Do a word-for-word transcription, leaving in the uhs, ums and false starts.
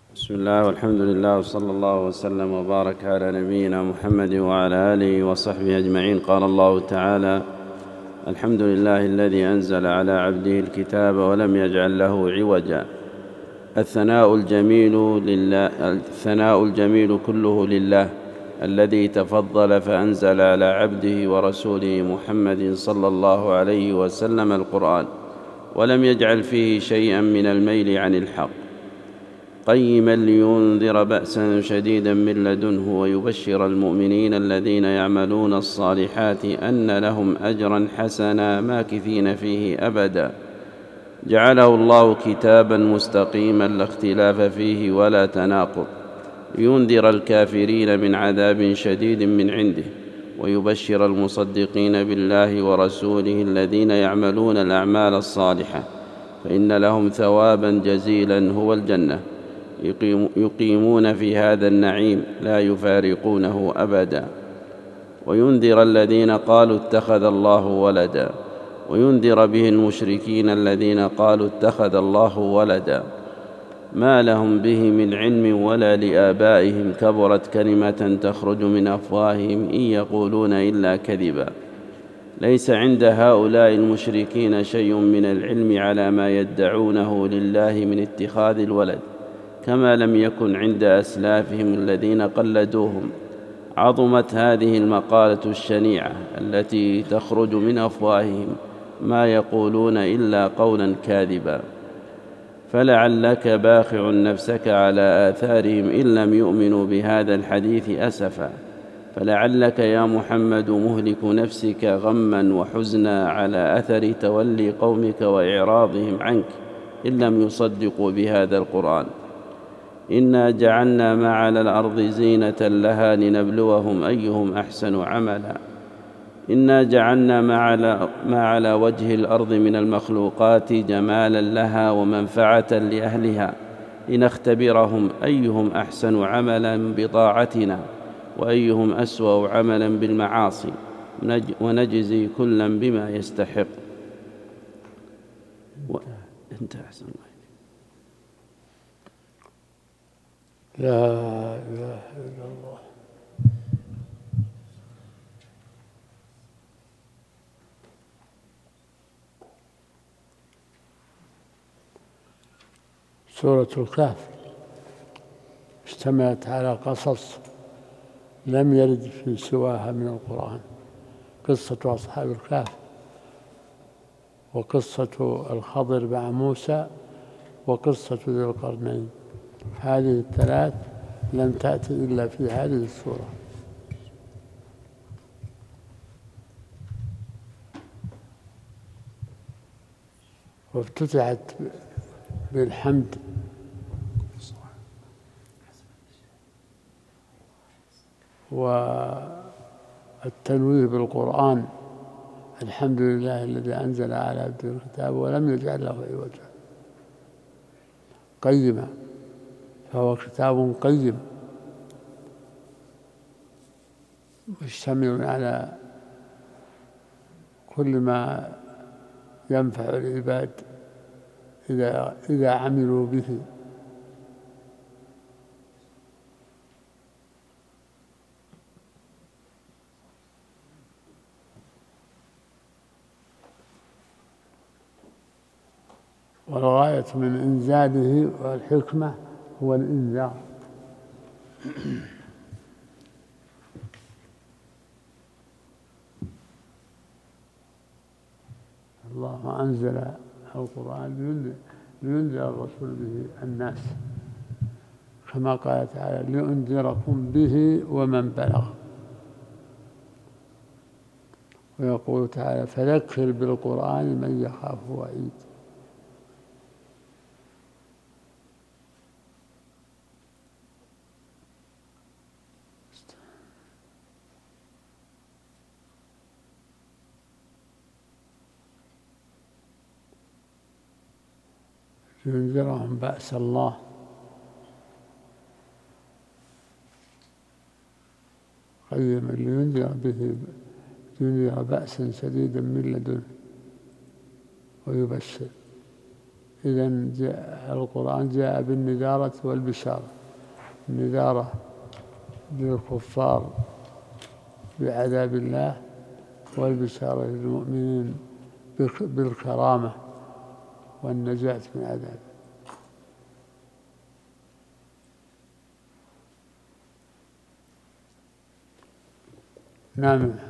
بسم الله والحمد لله وصلى الله وسلم وبارك على نبينا محمد وعلى آله وصحبه أجمعين. قال الله تعالى: الحمد لله الذي أنزل على عبده الكتاب ولم يجعل له عوجا. الثناء الجميل لله الثناء الجميل كله لله الذي تفضل فأنزل على عبده ورسوله محمد صلى الله عليه وسلم القرآن ولم يجعل فيه شيئا من الميل عن الحق، قيما لينذر بأسا شديدا من لدنه ويبشر المؤمنين الذين يعملون الصالحات أن لهم أجرا حسنا ماكثين فيه أبدا. جعله الله كتابا مستقيما لا اختلاف فيه ولا تناقض، لينذر الكافرين من عذاب شديد من عنده ويبشر المصدقين بالله ورسوله الذين يعملون الأعمال الصالحة فإن لهم ثوابا جزيلا هو الجنة، يقيمون في هذا النعيم لا يفارقونه أبدا. وينذر الذين قالوا اتخذ الله ولدا، وينذر به المشركين الذين قالوا اتخذ الله ولدا، ما لهم به من علم ولا لآبائهم، كبرت كلمة تخرج من أفواههم إن يقولون إلا كذبا. ليس عند هؤلاء المشركين شيء من العلم على ما يدعونه لله من اتخاذ الولد، كما لم يكن عند أسلافهم الذين قلدوهم. عظمت هذه المقالة الشنيعة التي تخرج من أفواههم، ما يقولون إلا قولا كاذبا. فلعلك باخع نفسك على آثارهم إن لم يؤمنوا بهذا الحديث أسفا، فلعلك يا محمد مهلك نفسك غما وحزنا على أثر تولي قومك وإعراضهم عنك إن لم يصدقوا بهذا القرآن. إنا جعلنا ما على الأرض زينة لها لنبلوهم أيهم أحسن عملا. إنا جعلنا ما على, ما على وجه الأرض من المخلوقات جمالا لها ومنفعة لأهلها لنختبرهم أيهم أحسن عملا بطاعتنا وأيهم أسوأ عملا بالمعاصي، ونجزي كلا بما يستحق. و... انت أحسن الله. لا إله إلا الله. سورة الكهف اشتملت على قصص لم يرد في سواها من القرآن: قصة أصحاب الكهف، وقصة الخضر مع موسى، وقصة ذي القرنين. هذه الثلاث لم تأتي إلا في هذه السورة. وافتتحت بالحمد والتنويه بالقرآن: الحمد لله الذي أنزل على عبده الكتاب ولم يجعل له عوجا. قيما، فهو كتاب قيم مشتمل على كل ما ينفع العباد إذا إذا عملوا به. والغاية من إنزاله والحكمة هو الإنذار. الله أنزل القرآن لينذر الرسول به الناس، كما قال تعالى: لينذركم به ومن بلغ. ويقول تعالى: فذكر بالقرآن من يخاف وعيد. لينذرهم بأس الله قيما لينذر به لينذر بأسا شديدا من لدنه ويبشر إذن القرآن جاء بالنذارة والبشارة. النذارة للكفار بعذاب الله، والبشارة للمؤمنين بالكرامة والنجاة من عذابه. نعم.